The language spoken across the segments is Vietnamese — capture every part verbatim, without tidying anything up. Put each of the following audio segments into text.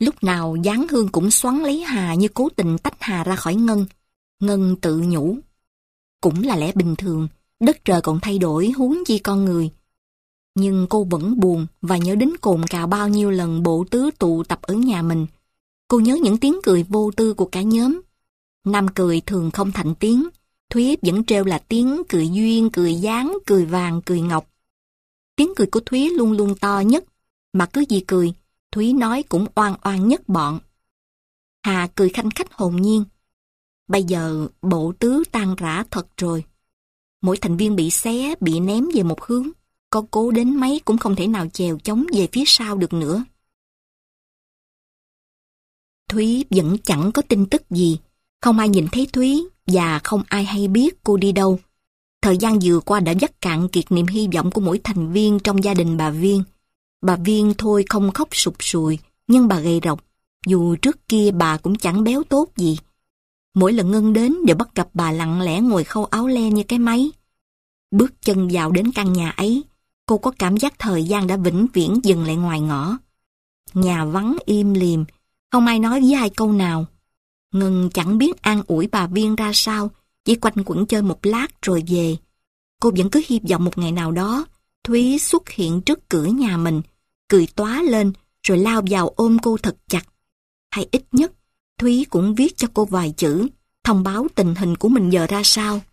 Lúc nào Giáng Hương cũng xoắn lấy Hà như cố tình tách Hà ra khỏi Ngân. Ngân tự nhủ. Cũng là lẽ bình thường, đất trời còn thay đổi huống chi con người. Nhưng cô vẫn buồn và nhớ đến cồn cào bao nhiêu lần bộ tứ tụ tập ở nhà mình. Cô nhớ những tiếng cười vô tư của cả nhóm. Nam cười thường không thành tiếng, Thúy vẫn trêu là tiếng cười duyên, cười dáng, cười vàng, cười ngọc. Tiếng cười của Thúy luôn luôn to nhất, mà cứ gì cười, Thúy nói cũng oan oan nhất bọn. Hà cười khanh khách hồn nhiên. Bây giờ bộ tứ tan rã thật rồi. Mỗi thành viên bị xé, bị ném về một hướng. Có cố đến mấy cũng không thể nào chèo chống về phía sau được nữa. Thúy vẫn chẳng có tin tức gì. Không ai nhìn thấy Thúy và không ai hay biết cô đi đâu. Thời gian vừa qua đã dắt cạn kiệt niềm hy vọng của mỗi thành viên trong gia đình bà Viên. Bà Viên thôi không khóc sụp sùi, nhưng bà gầy rộc. Dù trước kia bà cũng chẳng béo tốt gì. Mỗi lần Ngân đến đều bắt gặp bà lặng lẽ ngồi khâu áo len như cái máy. Bước chân vào đến căn nhà ấy, cô có cảm giác thời gian đã vĩnh viễn dừng lại ngoài ngõ. Nhà vắng im lìm, không ai nói với ai câu nào. Ngân chẳng biết an ủi bà Viên ra sao, chỉ quanh quẩn chơi một lát rồi về. Cô vẫn cứ hy vọng một ngày nào đó, Thúy xuất hiện trước cửa nhà mình, cười tóa lên rồi lao vào ôm cô thật chặt. Hay ít nhất, Thúy cũng viết cho cô vài chữ, thông báo tình hình của mình giờ ra sao.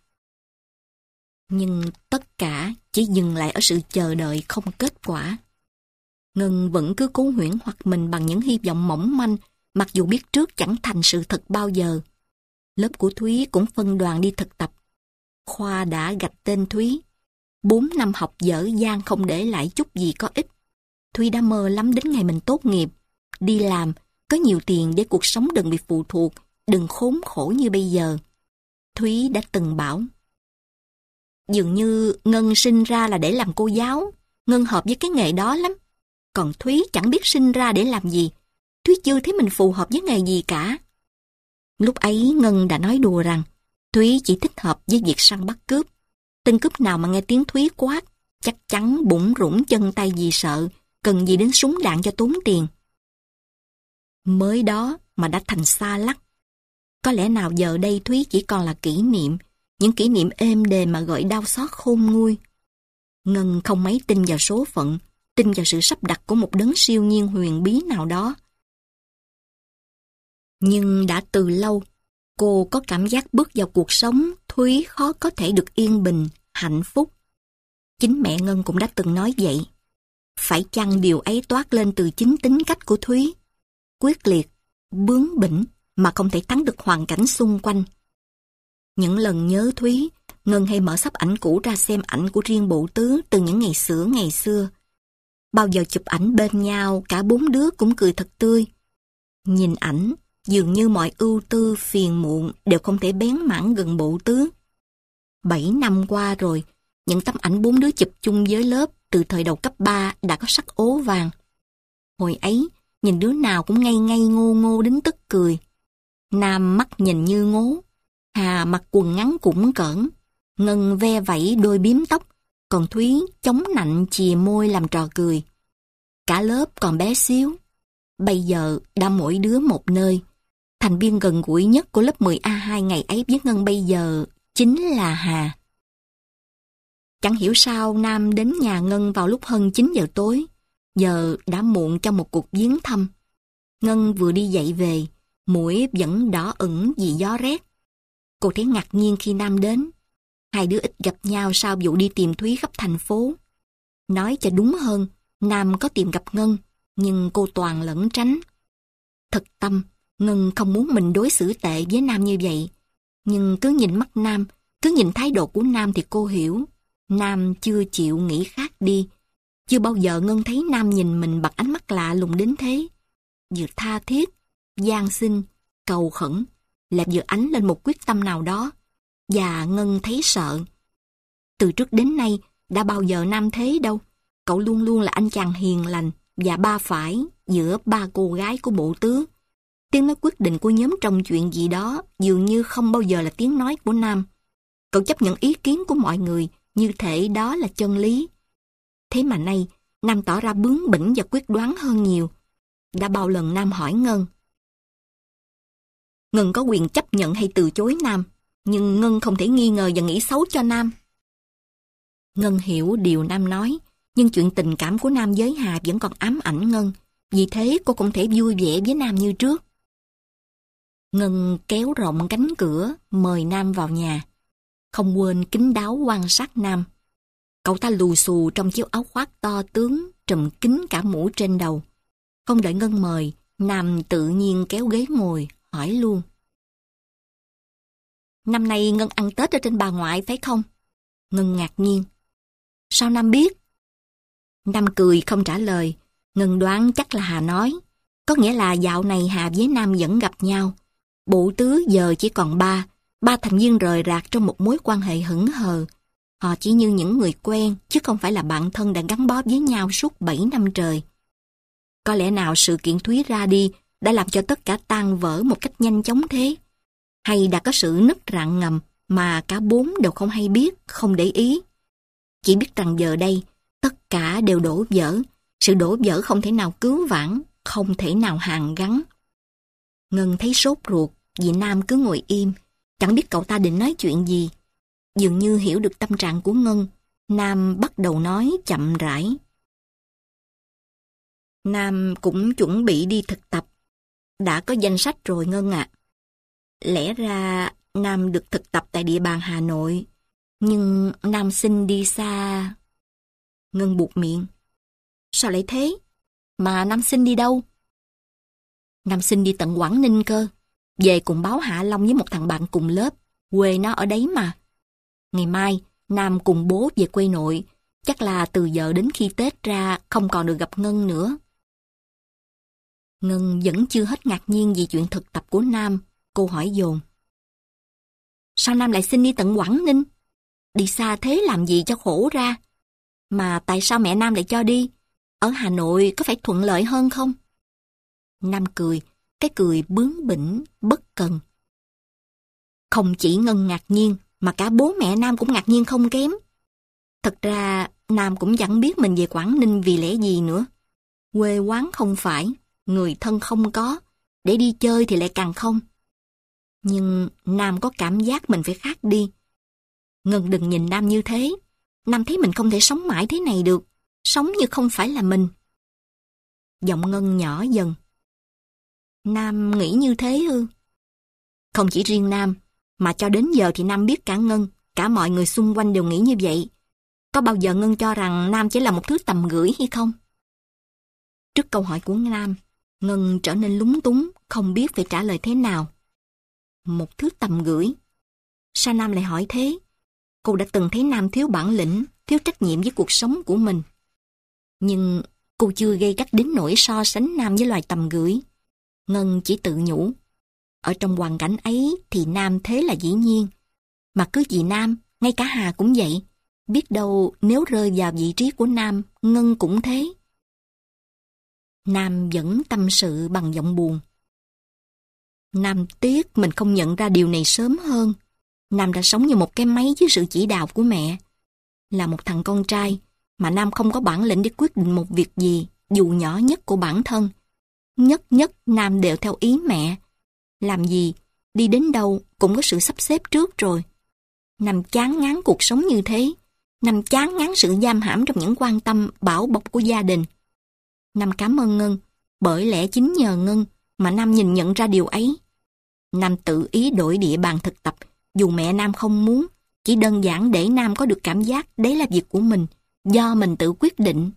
Nhưng tất cả chỉ dừng lại ở sự chờ đợi không kết quả. Ngân vẫn cứ cố huyễn hoặc mình bằng những hy vọng mỏng manh, mặc dù biết trước chẳng thành sự thật bao giờ. Lớp của Thúy cũng phân đoàn đi thực tập. Khoa đã gạch tên Thúy. Bốn năm học dở dang không để lại chút gì có ích. Thúy đã mơ lắm đến ngày mình tốt nghiệp. Đi làm, có nhiều tiền để cuộc sống đừng bị phụ thuộc, đừng khốn khổ như bây giờ. Thúy đã từng bảo. Dường như Ngân sinh ra là để làm cô giáo. Ngân hợp với cái nghề đó lắm. Còn Thúy chẳng biết sinh ra để làm gì. Thúy chưa thấy mình phù hợp với nghề gì cả. Lúc ấy Ngân đã nói đùa rằng Thúy chỉ thích hợp với việc săn bắt cướp. Tên cướp nào mà nghe tiếng Thúy quát chắc chắn bủn rủn chân tay vì sợ, cần gì đến súng đạn cho tốn tiền. Mới đó mà đã thành xa lắc. Có lẽ nào giờ đây Thúy chỉ còn là kỷ niệm, những kỷ niệm êm đềm mà gợi đau xót khôn nguôi. Ngân không mấy tin vào số phận, tin vào sự sắp đặt của một đấng siêu nhiên huyền bí nào đó. Nhưng đã từ lâu, cô có cảm giác bước vào cuộc sống Thúy khó có thể được yên bình, hạnh phúc. Chính mẹ Ngân cũng đã từng nói vậy. Phải chăng điều ấy toát lên từ chính tính cách của Thúy? Quyết liệt, bướng bỉnh mà không thể thắng được hoàn cảnh xung quanh. Những lần nhớ Thúy, Ngân hay mở sắp ảnh cũ ra xem ảnh của riêng bộ tứ từ những ngày xưa ngày xưa. Bao giờ chụp ảnh bên nhau, cả bốn đứa cũng cười thật tươi. Nhìn ảnh, dường như mọi ưu tư, phiền muộn đều không thể bén mảng gần bộ tứ. Bảy năm qua rồi, những tấm ảnh bốn đứa chụp chung với lớp từ thời đầu cấp ba đã có sắc ố vàng. Hồi ấy, nhìn đứa nào cũng ngây ngây ngô ngô đến tức cười. Nam mắt nhìn như ngố, Hà mặc quần ngắn cũng cỡn, Ngân ve vẩy đôi bím tóc, còn Thúy chống nạnh chìa môi làm trò cười. Cả lớp còn bé xíu, bây giờ đã mỗi đứa một nơi. Thành viên gần gũi nhất của lớp mười A hai ngày ấy với Ngân bây giờ chính là Hà. Chẳng hiểu sao Nam đến nhà Ngân vào lúc hơn chín giờ tối, giờ đã muộn cho một cuộc viếng thăm. Ngân vừa đi dậy về, mũi vẫn đỏ ửng vì gió rét. Cô thấy ngạc nhiên khi Nam đến. Hai đứa ít gặp nhau sau vụ đi tìm Thúy khắp thành phố. Nói cho đúng hơn, Nam có tìm gặp Ngân, nhưng cô toàn lẩn tránh. Thật tâm, Ngân không muốn mình đối xử tệ với Nam như vậy. Nhưng cứ nhìn mắt Nam, cứ nhìn thái độ của Nam thì cô hiểu. Nam chưa chịu nghĩ khác đi. Chưa bao giờ Ngân thấy Nam nhìn mình bằng ánh mắt lạ lùng đến thế. Vừa tha thiết, van xin, cầu khẩn, lại vừa ánh lên một quyết tâm nào đó. Và Ngân thấy sợ. Từ trước đến nay, đã bao giờ Nam thế đâu. Cậu luôn luôn là anh chàng hiền lành và ba phải giữa ba cô gái của bộ tứ. Tiếng nói quyết định của nhóm trong chuyện gì đó dường như không bao giờ là tiếng nói của Nam. Cậu chấp nhận ý kiến của mọi người như thể đó là chân lý. Thế mà nay, Nam tỏ ra bướng bỉnh và quyết đoán hơn nhiều. Đã bao lần Nam hỏi Ngân. Ngân có quyền chấp nhận hay từ chối Nam, nhưng Ngân không thể nghi ngờ và nghĩ xấu cho Nam. Ngân hiểu điều Nam nói, nhưng chuyện tình cảm của Nam với Hà vẫn còn ám ảnh Ngân, vì thế cô không thể vui vẻ với Nam như trước. Ngân kéo rộng cánh cửa, mời Nam vào nhà. Không quên kín đáo quan sát Nam. Cậu ta lù xù trong chiếc áo khoác to tướng, trùm kín cả mũ trên đầu. Không đợi Ngân mời, Nam tự nhiên kéo ghế ngồi, hỏi luôn. Năm nay Ngân ăn Tết ở trên bà ngoại phải không? Ngân ngạc nhiên. Sao Nam biết? Nam cười không trả lời. Ngân đoán chắc là Hà nói. Có nghĩa là dạo này Hà với Nam vẫn gặp nhau. Bộ tứ giờ chỉ còn ba. Ba thành viên rời rạc trong một mối quan hệ hững hờ. Họ chỉ như những người quen, chứ không phải là bạn thân đã gắn bó với nhau suốt bảy năm trời. Có lẽ nào sự kiện Thúy ra đi đã làm cho tất cả tan vỡ một cách nhanh chóng thế? Hay đã có sự nứt rạn ngầm mà cả bốn đều không hay biết, không để ý? Chỉ biết rằng giờ đây, tất cả đều đổ vỡ. Sự đổ vỡ không thể nào cứu vãn, không thể nào hàn gắn. Ngân thấy sốt ruột vì Nam cứ ngồi im, chẳng biết cậu ta định nói chuyện gì. Dường như hiểu được tâm trạng của Ngân, Nam bắt đầu nói chậm rãi. Nam cũng chuẩn bị đi thực tập. Đã có danh sách rồi Ngân ạ. Lẽ ra Nam được thực tập tại địa bàn Hà Nội, nhưng Nam xin đi xa. Ngân buột miệng. Sao lại thế? Mà Nam xin đi đâu? Nam xin đi tận Quảng Ninh cơ. Về cùng báo Hạ Long với một thằng bạn cùng lớp. Quê nó ở đấy mà. Ngày mai, Nam cùng bố về quê nội. Chắc là từ giờ đến khi Tết ra không còn được gặp Ngân nữa. Ngân vẫn chưa hết ngạc nhiên vì chuyện thực tập của Nam. Cô hỏi dồn. Sao Nam lại xin đi tận Quảng Ninh? Đi xa thế làm gì cho khổ ra? Mà tại sao mẹ Nam lại cho đi? Ở Hà Nội có phải thuận lợi hơn không? Nam cười, cái cười bướng bỉnh, bất cần. Không chỉ Ngân ngạc nhiên, mà cả bố mẹ Nam cũng ngạc nhiên không kém. Thật ra, Nam cũng chẳng biết mình về Quảng Ninh vì lẽ gì nữa. Quê quán không phải, người thân không có, để đi chơi thì lại càng không. Nhưng Nam có cảm giác mình phải khác đi. Ngân đừng nhìn Nam như thế. Nam thấy mình không thể sống mãi thế này được. Sống như không phải là mình. Giọng Ngân nhỏ dần. Nam nghĩ như thế ư? Không chỉ riêng Nam, mà cho đến giờ thì Nam biết cả Ngân, cả mọi người xung quanh đều nghĩ như vậy. Có bao giờ Ngân cho rằng Nam chỉ là một thứ tầm gửi hay không? Trước câu hỏi của Nam, Ngân trở nên lúng túng, không biết phải trả lời thế nào. Một thứ tầm gửi? Sao Nam lại hỏi thế? Cô đã từng thấy Nam thiếu bản lĩnh, thiếu trách nhiệm với cuộc sống của mình. Nhưng cô chưa gây gắt đến nỗi so sánh Nam với loài tầm gửi. Ngân chỉ tự nhủ. Ở trong hoàn cảnh ấy thì Nam thế là dĩ nhiên. Mà cứ vì Nam, ngay cả Hà cũng vậy. Biết đâu nếu rơi vào vị trí của Nam, Ngân cũng thế. Nam vẫn tâm sự bằng giọng buồn. Nam tiếc mình không nhận ra điều này sớm hơn. Nam đã sống như một cái máy dưới sự chỉ đạo của mẹ. Là một thằng con trai mà Nam không có bản lĩnh để quyết định một việc gì, dù nhỏ nhất của bản thân. Nhất nhất Nam đều theo ý mẹ. Làm gì, đi đến đâu cũng có sự sắp xếp trước rồi. Nam chán ngán cuộc sống như thế. Nam chán ngán sự giam hãm trong những quan tâm bảo bọc của gia đình. Nam cảm ơn Ngân, bởi lẽ chính nhờ Ngân mà Nam nhìn nhận ra điều ấy. Nam tự ý đổi địa bàn thực tập, dù mẹ Nam không muốn, chỉ đơn giản để Nam có được cảm giác đấy là việc của mình, do mình tự quyết định.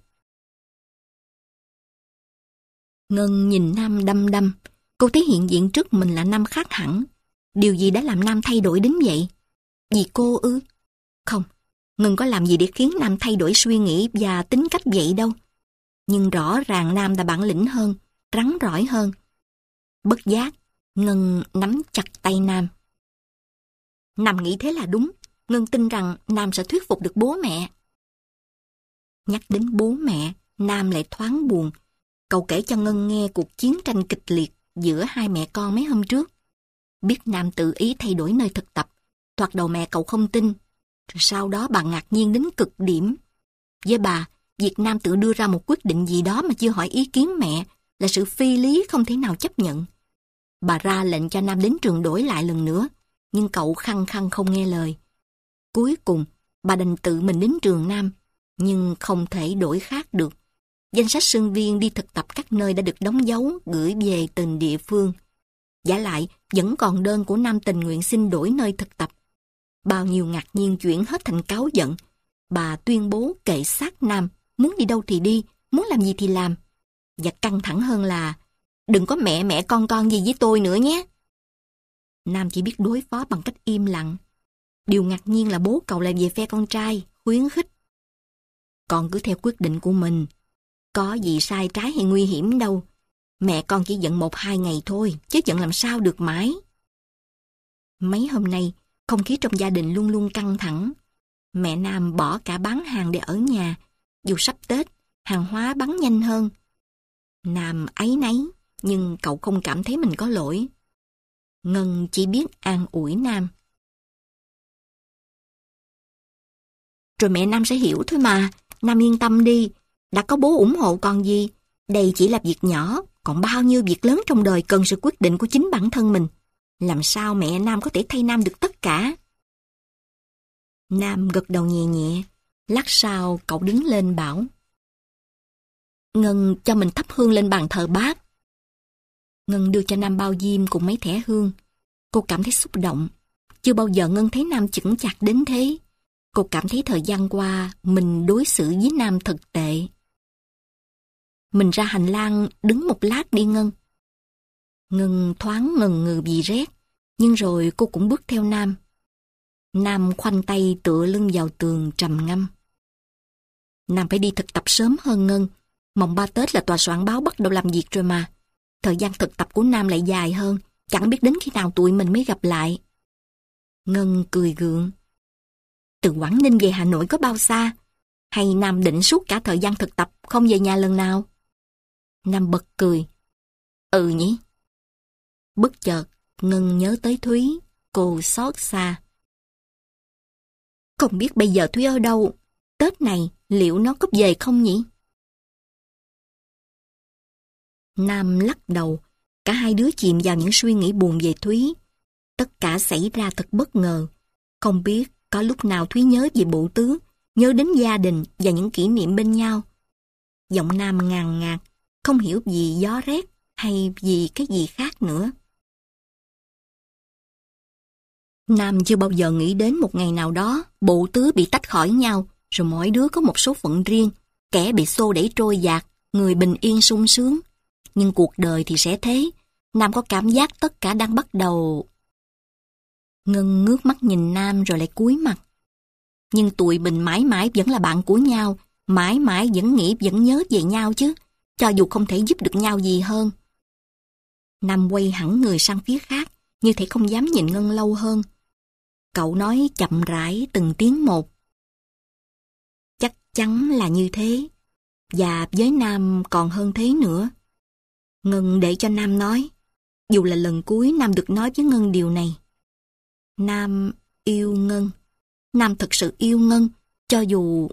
Ngân nhìn Nam đăm đăm, cô thấy hiện diện trước mình là Nam khác hẳn. Điều gì đã làm Nam thay đổi đến vậy? Vì cô ư? Không, Ngân có làm gì để khiến Nam thay đổi suy nghĩ và tính cách vậy đâu. Nhưng rõ ràng Nam đã bản lĩnh hơn, rắn rỏi hơn. Bất giác, Ngân nắm chặt tay Nam. Nam nghĩ thế là đúng. Ngân tin rằng Nam sẽ thuyết phục được bố mẹ. Nhắc đến bố mẹ, Nam lại thoáng buồn. Cậu kể cho Ngân nghe cuộc chiến tranh kịch liệt giữa hai mẹ con mấy hôm trước. Biết Nam tự ý thay đổi nơi thực tập, thoạt đầu mẹ cậu không tin. Rồi sau đó bà ngạc nhiên đến cực điểm. Với bà, việc Nam tự đưa ra một quyết định gì đó mà chưa hỏi ý kiến mẹ là sự phi lý không thể nào chấp nhận. Bà ra lệnh cho Nam đến trường đổi lại lần nữa, nhưng cậu khăng khăng không nghe lời. Cuối cùng, bà đành tự mình đến trường Nam, nhưng không thể đổi khác được. Danh sách sinh viên đi thực tập các nơi đã được đóng dấu gửi về từng địa phương. Vả lại, vẫn còn đơn của Nam tình nguyện xin đổi nơi thực tập. Bao nhiêu ngạc nhiên chuyển hết thành cáu giận. Bà tuyên bố kệ xác Nam, muốn đi đâu thì đi, muốn làm gì thì làm. Và căng thẳng hơn là, đừng có mẹ mẹ con con gì với tôi nữa nhé. Nam chỉ biết đối phó bằng cách im lặng. Điều ngạc nhiên là bố cậu lại về phe con trai, khuyến khích. Con cứ theo quyết định của mình. Có gì sai trái hay nguy hiểm đâu. Mẹ con chỉ giận một hai ngày thôi, chứ giận làm sao được mãi. Mấy hôm nay, không khí trong gia đình luôn luôn căng thẳng. Mẹ Nam bỏ cả bán hàng để ở nhà. Dù sắp Tết, hàng hóa bán nhanh hơn. Nam áy náy, nhưng cậu không cảm thấy mình có lỗi. Ngân chỉ biết an ủi Nam. Rồi mẹ Nam sẽ hiểu thôi mà. Nam yên tâm đi. Đã có bố ủng hộ còn gì. Đây chỉ là việc nhỏ. Còn bao nhiêu việc lớn trong đời cần sự quyết định của chính bản thân mình. Làm sao mẹ Nam có thể thay Nam được tất cả? Nam gật đầu nhẹ nhẹ. Lát sau cậu đứng lên bảo. Ngân cho mình thắp hương lên bàn thờ bác. Ngân đưa cho Nam bao diêm cùng mấy thẻ hương. Cô cảm thấy xúc động. Chưa bao giờ Ngân thấy Nam chững chạc đến thế. Cô cảm thấy thời gian qua mình đối xử với Nam thật tệ. Mình ra hành lang đứng một lát đi Ngân. Ngân thoáng ngần ngừ vì rét, nhưng rồi cô cũng bước theo Nam. Nam khoanh tay tựa lưng vào tường trầm ngâm. Nam phải đi thực tập sớm hơn Ngân. Mồng ba Tết là tòa soạn báo bắt đầu làm việc rồi mà. Thời gian thực tập của Nam lại dài hơn, chẳng biết đến khi nào tụi mình mới gặp lại. Ngân cười gượng. Từ Quảng Ninh về Hà Nội có bao xa? Hay Nam định suốt cả thời gian thực tập không về nhà lần nào? Nam bật cười. Ừ nhỉ. Bất chợt, Ngân nhớ tới Thúy, cô xót xa. Không biết bây giờ Thúy ở đâu, Tết này liệu nó có về không nhỉ? Nam lắc đầu, cả hai đứa chìm vào những suy nghĩ buồn về Thúy. Tất cả xảy ra thật bất ngờ. Không biết có lúc nào Thúy nhớ về bộ tứ, nhớ đến gia đình và những kỷ niệm bên nhau. Giọng Nam ngàn ngạt, không hiểu vì gió rét hay vì cái gì khác nữa. Nam chưa bao giờ nghĩ đến một ngày nào đó bộ tứ bị tách khỏi nhau, rồi mỗi đứa có một số phận riêng, kẻ bị xô đẩy trôi dạt, người bình yên sung sướng. Nhưng cuộc đời thì sẽ thế. Nam có cảm giác tất cả đang bắt đầu. Ngân ngước mắt nhìn Nam rồi lại cúi mặt. Nhưng tụi mình mãi mãi vẫn là bạn của nhau, mãi mãi vẫn nghĩ vẫn nhớ về nhau chứ, cho dù không thể giúp được nhau gì hơn. Nam quay hẳn người sang phía khác, như thể không dám nhìn Ngân lâu hơn. Cậu nói chậm rãi từng tiếng một. Chắc chắn là như thế, và với Nam còn hơn thế nữa. Ngân để cho Nam nói, dù là lần cuối Nam được nói với Ngân điều này. Nam yêu Ngân. Nam thật sự yêu Ngân, cho dù...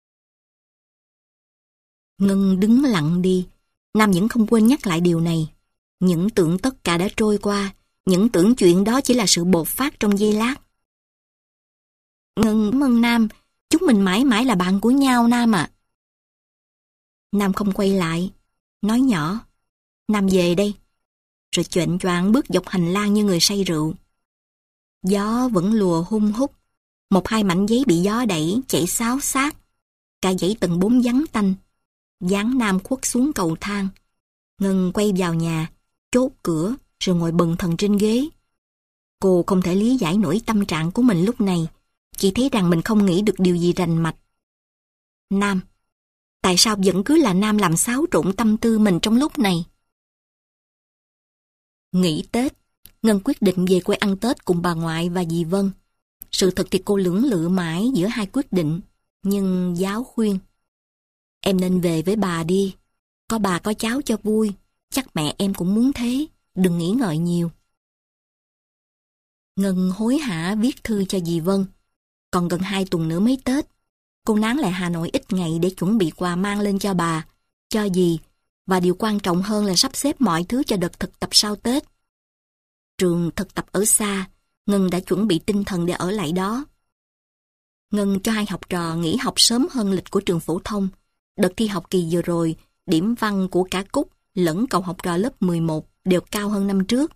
Ngân đứng lặng đi. Nam vẫn không quên nhắc lại điều này. Những tưởng tất cả đã trôi qua, những tưởng chuyện đó chỉ là sự bột phát trong giây lát. Ngân cảm ơn Nam, chúng mình mãi mãi là bạn của nhau Nam ạ. À. Nam không quay lại, nói nhỏ, Nam về đây. Rồi choạng choạng bước dọc hành lang như người say rượu. Gió vẫn lùa hung hút, một hai mảnh giấy bị gió đẩy chạy xáo xát. Cả dãy tầng bốn vắng tanh. Dáng Nam khuất xuống cầu thang. Ngân quay vào nhà, chốt cửa rồi ngồi bần thần trên ghế. Cô không thể lý giải nổi tâm trạng của mình lúc này, chỉ thấy rằng mình không nghĩ được điều gì rành mạch. Nam, tại sao vẫn cứ là Nam làm xáo trộn tâm tư mình trong lúc này? Nghỉ Tết, Ngân quyết định về quê ăn Tết cùng bà ngoại và dì Vân. Sự thật thì cô lưỡng lự mãi giữa hai quyết định, nhưng giáo khuyên. Em nên về với bà đi, có bà có cháu cho vui, chắc mẹ em cũng muốn thế, đừng nghĩ ngợi nhiều. Ngân hối hả viết thư cho dì Vân. Còn gần hai tuần nữa mới Tết, cô nán lại Hà Nội ít ngày để chuẩn bị quà mang lên cho bà, cho dì, Và điều quan trọng hơn là sắp xếp mọi thứ cho đợt thực tập sau Tết. Trường thực tập ở xa, Ngân đã chuẩn bị tinh thần để ở lại đó. Ngân cho hai học trò nghỉ học sớm hơn lịch của trường phổ thông. Đợt thi học kỳ vừa rồi, điểm văn của cả Cúc lẫn cậu học trò lớp mười một đều cao hơn năm trước.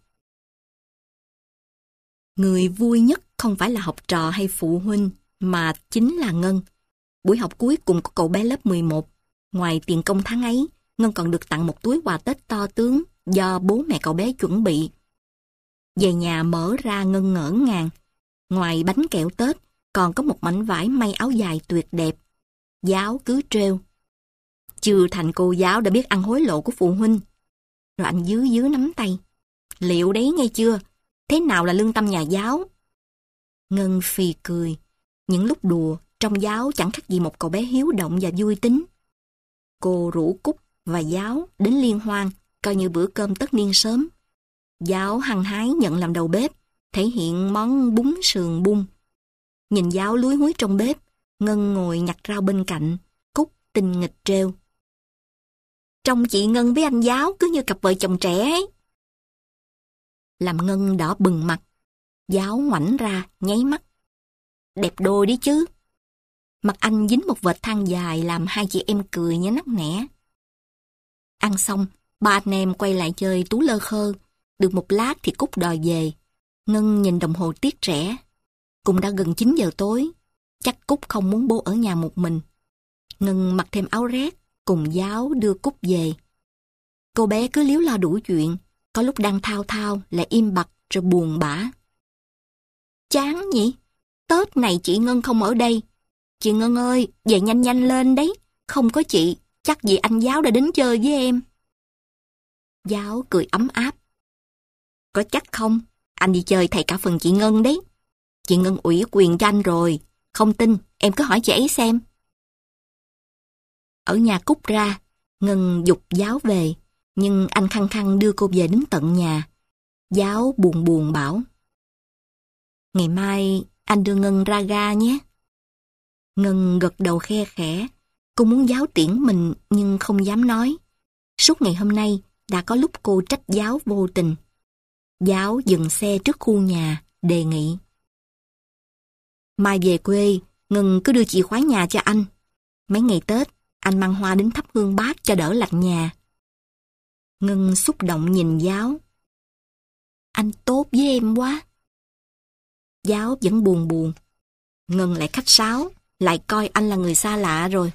Người vui nhất không phải là học trò hay phụ huynh, mà chính là Ngân. Buổi học cuối cùng của cậu bé lớp mười một, ngoài tiền công tháng ấy, Ngân còn được tặng một túi quà Tết to tướng do bố mẹ cậu bé chuẩn bị. Về nhà mở ra Ngân ngỡ ngàng. Ngoài bánh kẹo Tết, còn có một mảnh vải may áo dài tuyệt đẹp. Giáo cứ trêu: chưa thành cô giáo đã biết ăn hối lộ của phụ huynh. Rồi anh dứ dứ nắm tay: liệu đấy nghe chưa? Thế nào là lương tâm nhà giáo? Ngân phì cười. Những lúc đùa, trong Giáo chẳng khác gì một cậu bé hiếu động và vui tính. Cô rủ Cúc và Giáo đến liên hoan, coi như bữa cơm tất niên sớm. Giáo hăng hái nhận làm đầu bếp, thể hiện món bún sườn bung. Nhìn Giáo lúi húi trong bếp, Ngân ngồi nhặt rau bên cạnh, Cúc tinh nghịch trêu: trông chị Ngân với anh Giáo cứ như cặp vợ chồng trẻ ấy. Làm Ngân đỏ bừng mặt. Giáo ngoảnh ra, nháy mắt: đẹp đôi đi chứ. Mặt anh dính một vệt than dài làm hai chị em cười nhé nắc nẻ. Ăn xong, ba anh em quay lại chơi tú lơ khơ. Được một lát thì Cúc đòi về. Ngân nhìn đồng hồ tiếc rẻ. Cũng đã gần chín giờ tối. Chắc Cúc không muốn bố ở nhà một mình. Ngân mặc thêm áo rét, cùng Giáo đưa Cúc về. Cô bé cứ líu lo đủ chuyện. Có lúc đang thao thao lại im bặt rồi buồn bã. Chán nhỉ? Tết này chị Ngân không ở đây. Chị Ngân ơi, về nhanh nhanh lên đấy. Không có chị, chắc gì anh Giáo đã đến chơi với em. Giáo cười ấm áp. Có chắc không? Anh đi chơi thầy cả phần chị Ngân đấy. Chị Ngân ủy quyền cho anh rồi. Không tin, em cứ hỏi chị ấy xem. Ở nhà Cúc ra, Ngân giục Giáo về. Nhưng anh khăng khăng đưa cô về đến tận nhà. Giáo buồn buồn bảo: ngày mai anh đưa Ngân ra ga nhé. Ngân gật đầu khe khẽ. Cô muốn Giáo tiễn mình nhưng không dám nói. Suốt ngày hôm nay đã có lúc cô trách Giáo vô tình. Giáo dừng xe trước khu nhà, đề nghị: mai về quê, Ngân cứ đưa chìa khóa nhà cho anh. Mấy ngày Tết, anh mang hoa đến thắp hương bát cho đỡ lạnh nhà. Ngân xúc động nhìn Giáo. Anh tốt với em quá. Giáo vẫn buồn buồn. Ngân lại khách sáo, lại coi anh là người xa lạ rồi.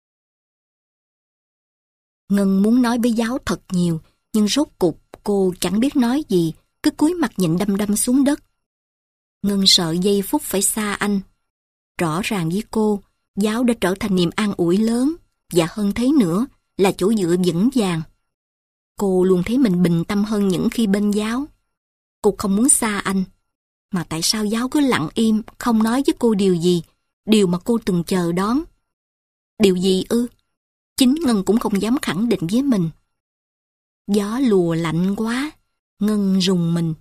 Ngân muốn nói với Giáo thật nhiều, nhưng rốt cục cô chẳng biết nói gì, cứ cúi mặt nhìn đăm đăm xuống đất. Ngân sợ giây phút phải xa anh. Rõ ràng với cô, Giáo đã trở thành niềm an ủi lớn, và hơn thế nữa là chỗ dựa vững vàng. Cô luôn thấy mình bình tâm hơn những khi bên Giáo. Cô không muốn xa anh. Mà tại sao Giáo cứ lặng im, không nói với cô điều gì, điều mà cô từng chờ đón? Điều gì ư? Chính Ngân cũng không dám khẳng định với mình. Gió lùa lạnh quá, Ngân rùng mình.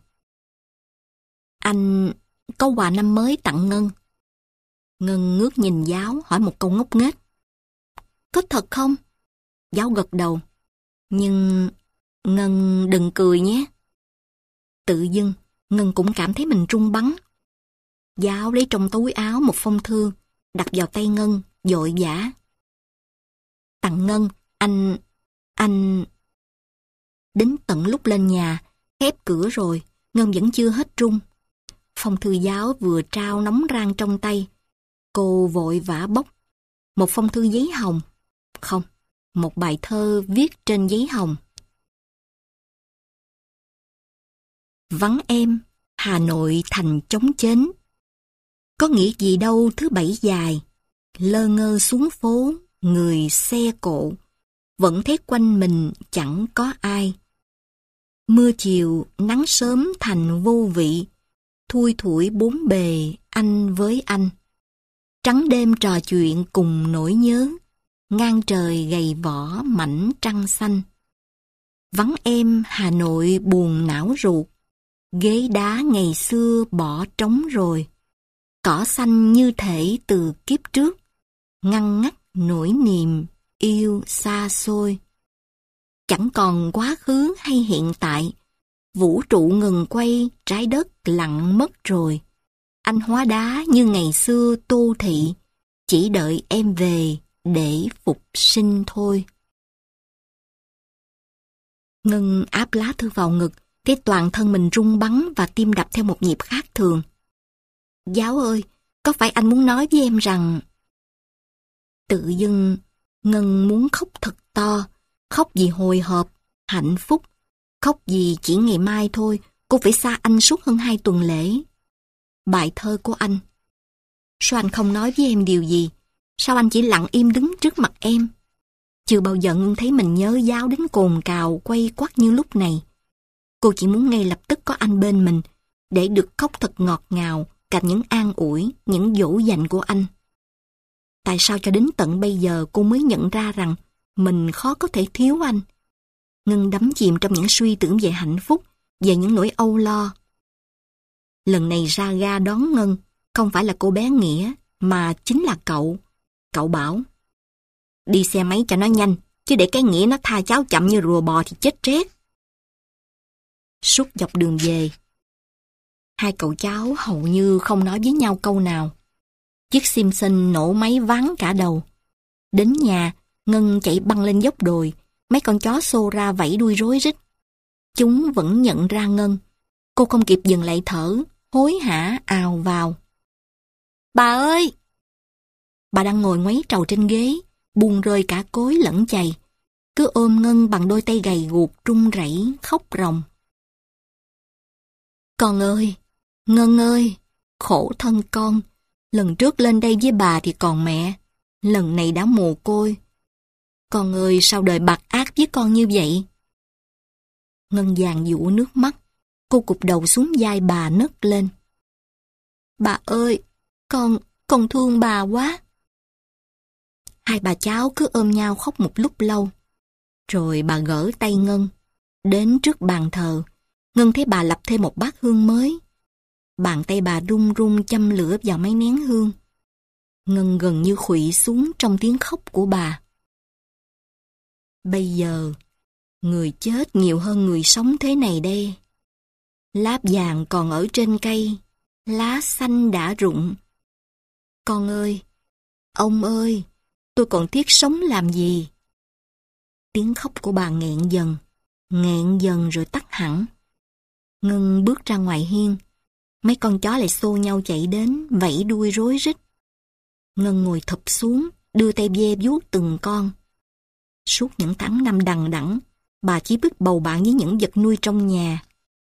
Anh có quà năm mới tặng Ngân. Ngân ngước nhìn Giáo hỏi một câu ngốc nghếch. Có thật không? Giáo gật đầu. Nhưng Ngân đừng cười nhé. Tự dưng Ngân cũng cảm thấy mình run bắn. Giáo lấy trong túi áo một phong thư, đặt vào tay Ngân, vội vã. Tặng Ngân, anh... anh... Đến tận lúc lên nhà, khép cửa rồi, Ngân vẫn chưa hết run. Phong thư Giáo vừa trao nóng rang trong tay. Cô vội vã bóc. Một phong thư giấy hồng. Không, một bài thơ viết trên giấy hồng. Vắng em, Hà Nội thành trống chến. Có nghĩa gì đâu thứ bảy dài. Lơ ngơ xuống phố, người xe cộ. Vẫn thấy quanh mình chẳng có ai. Mưa chiều, nắng sớm thành vô vị. Thui thủi bốn bề, anh với anh. Trắng đêm trò chuyện cùng nỗi nhớ. Ngang trời gầy vỏ mảnh trăng xanh. Vắng em, Hà Nội buồn não ruột. Ghế đá ngày xưa bỏ trống rồi. Cỏ xanh như thể từ kiếp trước. Ngăn ngắt nỗi niềm yêu xa xôi. Chẳng còn quá khứ hay hiện tại. Vũ trụ ngừng quay, trái đất lặng mất rồi. Anh hóa đá như ngày xưa Tô Thị, chỉ đợi em về để phục sinh thôi. Ngân áp lá thư vào ngực, thấy toàn thân mình rung bắn và tim đập theo một nhịp khác thường. Giáo ơi, có phải anh muốn nói với em rằng... Tự dưng, Ngân muốn khóc thật to, khóc vì hồi hộp, hạnh phúc, khóc vì chỉ ngày mai thôi, cô phải xa anh suốt hơn hai tuần lễ. Bài thơ của anh. Sao anh không nói với em điều gì? Sao anh chỉ lặng im đứng trước mặt em? Chưa bao giờ Ngân thấy mình nhớ Giáo đến cồn cào quay quắt như lúc này. Cô chỉ muốn ngay lập tức có anh bên mình, để được khóc thật ngọt ngào cạnh những an ủi, những dỗ dành của anh. Tại sao cho đến tận bây giờ cô mới nhận ra rằng mình khó có thể thiếu anh? Ngân đắm chìm trong những suy tưởng về hạnh phúc, về những nỗi âu lo. Lần này ra ga đón Ngân, không phải là cô bé Nghĩa, mà chính là cậu. Cậu bảo, đi xe máy cho nó nhanh, chứ để cái Nghĩa nó tha cháu chậm như rùa bò thì chết rét. Suốt dọc đường về, hai cậu cháu hầu như không nói với nhau câu nào. Chiếc Simpson nổ máy váng cả đầu. Đến nhà, Ngân chạy băng lên dốc đồi, mấy con chó xô ra vẫy đuôi rối rít. Chúng vẫn nhận ra Ngân. Cô không kịp dừng lại thở, hối hả ào vào. Bà ơi! Bà đang ngồi ngoáy trầu trên ghế, buông rơi cả cối lẫn chày, cứ ôm Ngân bằng đôi tay gầy guộc run rẩy khóc ròng. Con ơi! Ngân ơi! Khổ thân con! Lần trước lên đây với bà thì còn mẹ, lần này đã mồ côi. Con ơi, sao đời bạc ác với con như vậy? Ngân vàng dụ nước mắt, cô cụp đầu xuống vai bà nấc lên. Bà ơi, con, con thương bà quá. Hai bà cháu cứ ôm nhau khóc một lúc lâu. Rồi bà gỡ tay Ngân, đến trước bàn thờ. Ngân thấy bà lập thêm một bát hương mới. Bàn tay bà run run châm lửa vào mấy nén hương. Ngân gần như khuỵu xuống trong tiếng khóc của bà. Bây giờ, người chết nhiều hơn người sống thế này đây. Lá vàng còn ở trên cây, lá xanh đã rụng. Con ơi, ông ơi, tôi còn tiếc sống làm gì? Tiếng khóc của bà nghẹn dần, nghẹn dần rồi tắt hẳn. Ngân bước ra ngoài hiên. Mấy con chó lại xô nhau chạy đến, vẫy đuôi rối rít. Ngân ngồi thụp xuống, đưa tay ve vuốt từng con. Suốt những tháng năm đằng đẵng, bà chỉ biết bầu bạn với những vật nuôi trong nhà.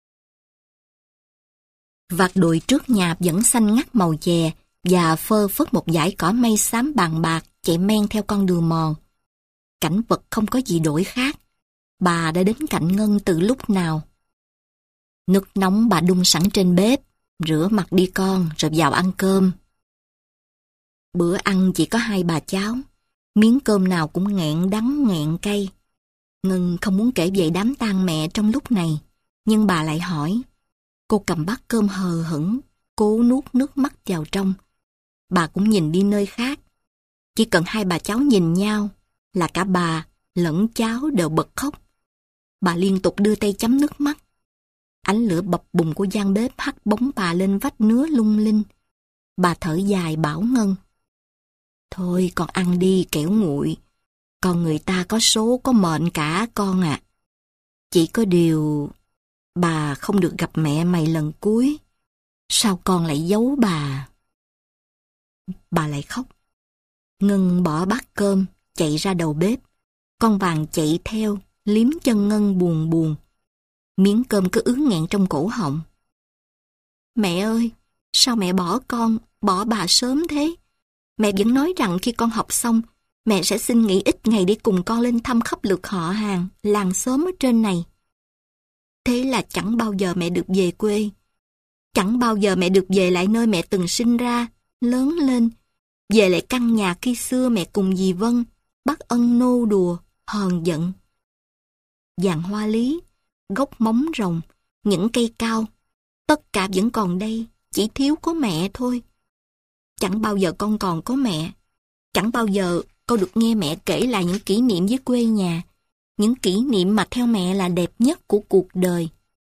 Vạt đồi trước nhà vẫn xanh ngắt màu chè và phơ phất một dải cỏ mây xám bàn bạc chạy men theo con đường mòn. Cảnh vật không có gì đổi khác. Bà đã đến cạnh Ngân từ lúc nào. Nước nóng bà đun sẵn trên bếp, rửa mặt đi con rồi vào ăn cơm. Bữa ăn chỉ có hai bà cháu, miếng cơm nào cũng nghẹn đắng nghẹn cay. Ngân không muốn kể về đám tang mẹ trong lúc này, nhưng bà lại hỏi. Cô cầm bát cơm hờ hững, cố nuốt nước mắt vào trong. Bà cũng nhìn đi nơi khác. Chỉ cần hai bà cháu nhìn nhau là cả bà lẫn cháu đều bật khóc. Bà liên tục đưa tay chấm nước mắt. Ánh lửa bập bùng của gian bếp hắt bóng bà lên vách nứa lung linh. Bà thở dài bảo Ngân. Thôi con ăn đi kẻo nguội. Con người ta có số có mệnh cả con ạ. À. Chỉ có điều... bà không được gặp mẹ mày lần cuối. Sao con lại giấu bà? Bà lại khóc. Ngân bỏ bát cơm, chạy ra đầu bếp. Con Vàng chạy theo, liếm chân Ngân buồn buồn. Miếng cơm cứ ứ nghẹn trong cổ họng. Mẹ ơi, sao mẹ bỏ con, bỏ bà sớm thế? Mẹ vẫn nói rằng khi con học xong, mẹ sẽ xin nghỉ ít ngày để cùng con lên thăm khắp lượt họ hàng, làng xóm ở trên này. Thế là chẳng bao giờ mẹ được về quê. Chẳng bao giờ mẹ được về lại nơi mẹ từng sinh ra, lớn lên. Về lại căn nhà khi xưa mẹ cùng dì Vân, bác Ân nô đùa, hờn giận. Giàn hoa lý, gốc móng rồng, những cây cao, tất cả vẫn còn đây, chỉ thiếu có mẹ thôi. Chẳng bao giờ con còn có mẹ. Chẳng bao giờ con được nghe mẹ kể lại những kỷ niệm với quê nhà, những kỷ niệm mà theo mẹ là đẹp nhất của cuộc đời.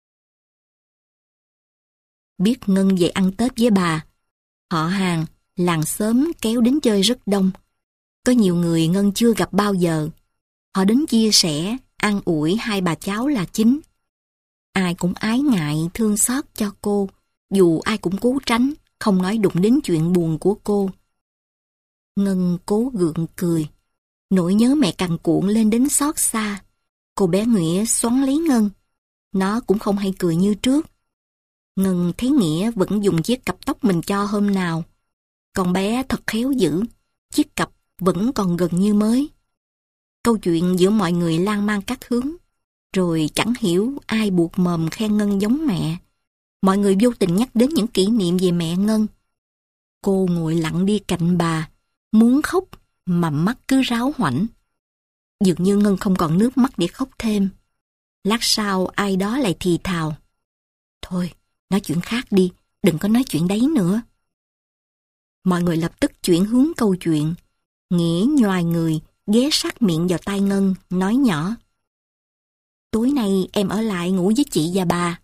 Biết Ngân về ăn Tết với bà, họ hàng, làng xóm kéo đến chơi rất đông. Có nhiều người Ngân chưa gặp bao giờ. Họ đến chia sẻ, an ủi hai bà cháu là chính. Ai cũng ái ngại, thương xót cho cô, dù ai cũng cố tránh, không nói đụng đến chuyện buồn của cô. Ngân cố gượng cười. Nỗi nhớ mẹ cằn cuộn lên đến xót xa. Cô bé Nghĩa xoắn lấy Ngân. Nó cũng không hay cười như trước. Ngân thấy Nghĩa vẫn dùng chiếc cặp tóc mình cho hôm nào. Con bé thật khéo dữ, chiếc cặp vẫn còn gần như mới. Câu chuyện giữa mọi người lan man các hướng, rồi chẳng hiểu ai buộc mồm khen Ngân giống mẹ. Mọi người vô tình nhắc đến những kỷ niệm về mẹ Ngân. Cô ngồi lặng đi cạnh bà, muốn khóc mà mắt cứ ráo hoảnh. Dường như Ngân không còn nước mắt để khóc thêm. Lát sau ai đó lại thì thào: "Thôi, nói chuyện khác đi, đừng có nói chuyện đấy nữa." Mọi người lập tức chuyển hướng câu chuyện. Nghĩa nhoài người, ghé sát miệng vào tai Ngân, nói nhỏ: "Tối nay em ở lại ngủ với chị và bà."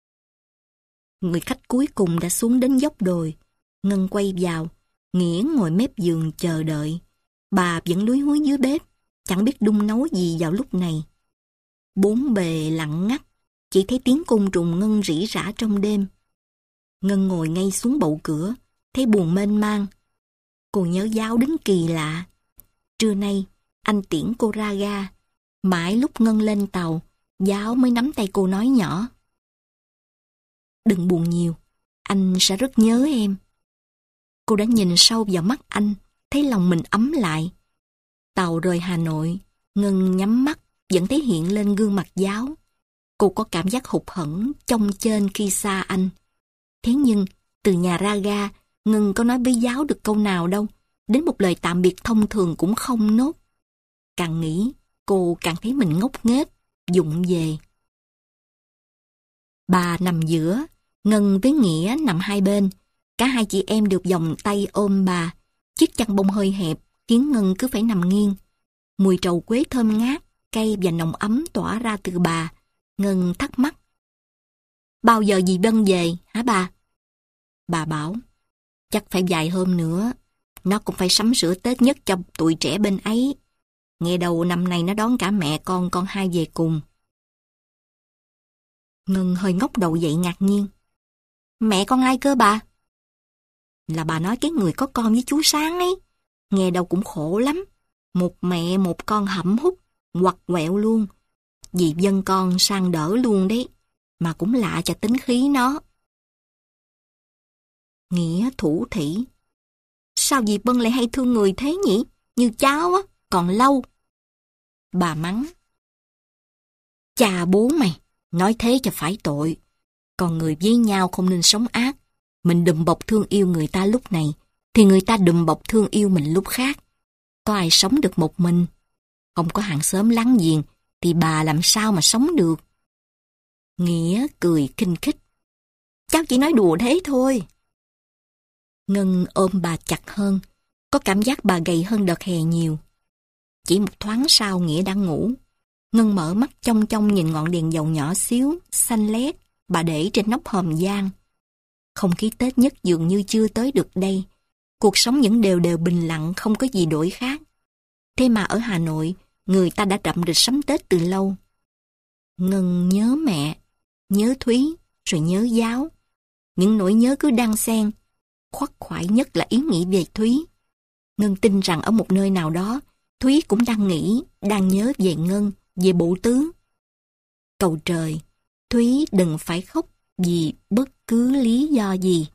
Người khách cuối cùng đã xuống đến dốc đồi. Ngân quay vào, Nghĩa ngồi mép giường chờ đợi. Bà vẫn lúi húi dưới bếp, chẳng biết đun nấu gì vào lúc này. Bốn bề lặng ngắt, chỉ thấy tiếng côn trùng Ngân rỉ rả trong đêm. Ngân ngồi ngay xuống bậu cửa, thấy buồn mênh mang. Cô nhớ Giáo đến kỳ lạ. Trưa nay, anh tiễn cô ra ga. Mãi lúc Ngân lên tàu, Giáo mới nắm tay cô nói nhỏ: "Đừng buồn nhiều, anh sẽ rất nhớ em." Cô đã nhìn sâu vào mắt anh, thấy lòng mình ấm lại. Tàu rời Hà Nội, Ngân nhắm mắt, vẫn thấy hiện lên gương mặt Giáo. Cô có cảm giác hụt hẫng, chông chênh khi xa anh. Thế nhưng, từ nhà ra ga, Ngân có nói với Giáo được câu nào đâu, đến một lời tạm biệt thông thường cũng không nốt. Càng nghĩ, cô càng thấy mình ngốc nghếch, vụng về. Bà nằm giữa, Ngân với Nghĩa nằm hai bên. Cả hai chị em được vòng tay ôm bà. Chiếc chăn bông hơi hẹp khiến Ngân cứ phải nằm nghiêng. Mùi trầu quế thơm ngát, cay và nồng ấm tỏa ra từ bà. Ngân thắc mắc: "Bao giờ dì Vân về hả bà?" Bà bảo: "Chắc phải vài hôm nữa. Nó cũng phải sắm sửa Tết nhất cho tụi trẻ bên ấy. Nghe đầu năm nay nó đón cả mẹ con con hai về cùng." Ngân hơi ngóc đầu dậy ngạc nhiên: "Mẹ con ai cơ bà?" "Là bà nói cái người có con với chú Sáng ấy. Nghe đâu cũng khổ lắm. Một mẹ một con hẩm hút, quặt quẹo luôn. Dì Vân con sang đỡ luôn đấy. Mà cũng lạ cho tính khí nó." Nghĩa thủ thỉ: "Sao dì Vân lại hay thương người thế nhỉ? Như cháu á, còn lâu." Bà mắng: "Cha bố mày, nói thế cho phải tội. Con người với nhau không nên sống ác. Mình đùm bọc thương yêu người ta lúc này, thì người ta đùm bọc thương yêu mình lúc khác. Có ai sống được một mình? Không có hàng xóm láng giềng, thì bà làm sao mà sống được?" Nghĩa cười khinh khích: "Cháu chỉ nói đùa thế thôi." Ngân ôm bà chặt hơn, có cảm giác bà gầy hơn đợt hè nhiều. Chỉ một thoáng sau Nghĩa đã ngủ. Ngân mở mắt chong chong nhìn ngọn đèn dầu nhỏ xíu, xanh lét, bà để trên nóc hòm giang. Không khí Tết nhất dường như chưa tới được đây. Cuộc sống vẫn đều đều bình lặng, không có gì đổi khác. Thế mà ở Hà Nội, người ta đã rậm rịch sắm Tết từ lâu. Ngân nhớ mẹ, nhớ Thúy, rồi nhớ Giáo. Những nỗi nhớ cứ đan xen. Khoắc khoải nhất là ý nghĩ về Thúy. Ngân tin rằng ở một nơi nào đó, Thúy cũng đang nghĩ, đang nhớ về Ngân, về bộ tứ. Cầu trời, Thúy đừng phải khóc vì bất cứ lý do gì.